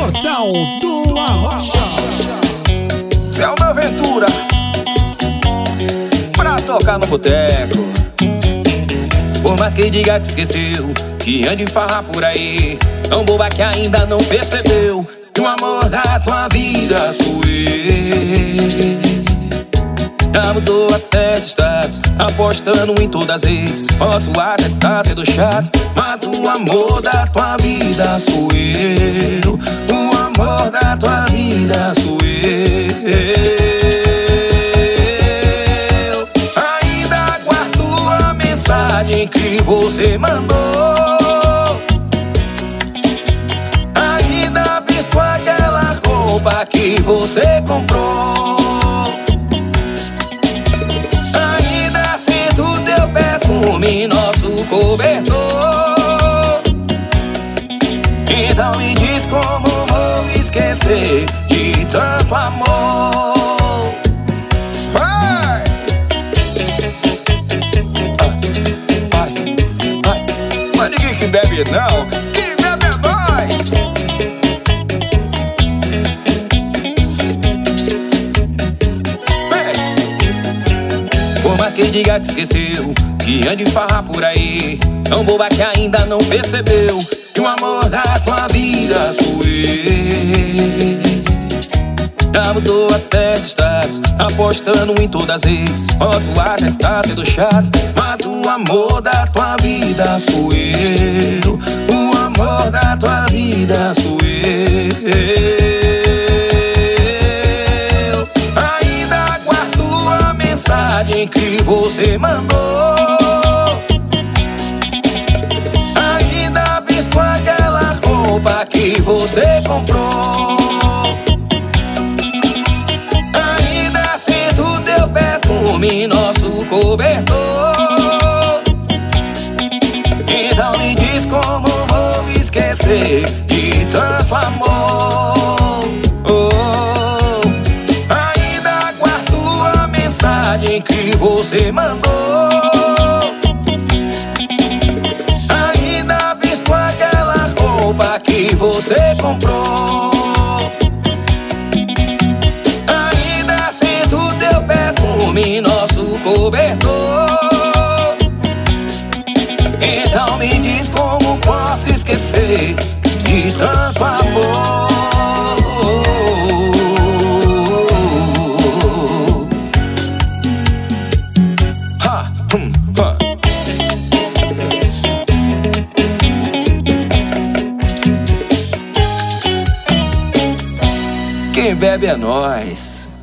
Portal do Arrocha. Zelda Aventura pra tocar no boteco. Por mais que diga que esqueceu, que ande farra por aí, tão boba que ainda não percebeu que o amor da tua vida sou eu. Já mudou até de status, apostando em todas as vezes. Posso até estar sendo chato, mas o amor da tua vida sou eu. O amor da tua vida sou eu. Ainda guardo a mensagem que você mandou. Ainda visto aquela roupa que você comprou. Nosso cobertor. Então me diz como vou esquecer de tanto amor. Vai! Mas ninguém que bebe não, quem bebe é nós. Por mais que diga que esqueceu, que ande farra por aí, tão boba que ainda não percebeu que o amor da tua vida sou eu. Já mudou até de status, apostando em todas as vezes. Posso até estar sendo chato, mas o amor da tua vida sou eu. O amor da tua vida sou eu. Ainda guardo a mensagem que você mandou. Que você comprou. Ainda sinto teu perfume, nosso cobertor. Então me diz como vou esquecer de tanto amor. Ainda guardo a mensagem que você mandou. Que você comprou. Ainda sinto teu perfume, nosso cobertor. Então me diz como posso esquecer de tanto amor. Quem bebe é nós.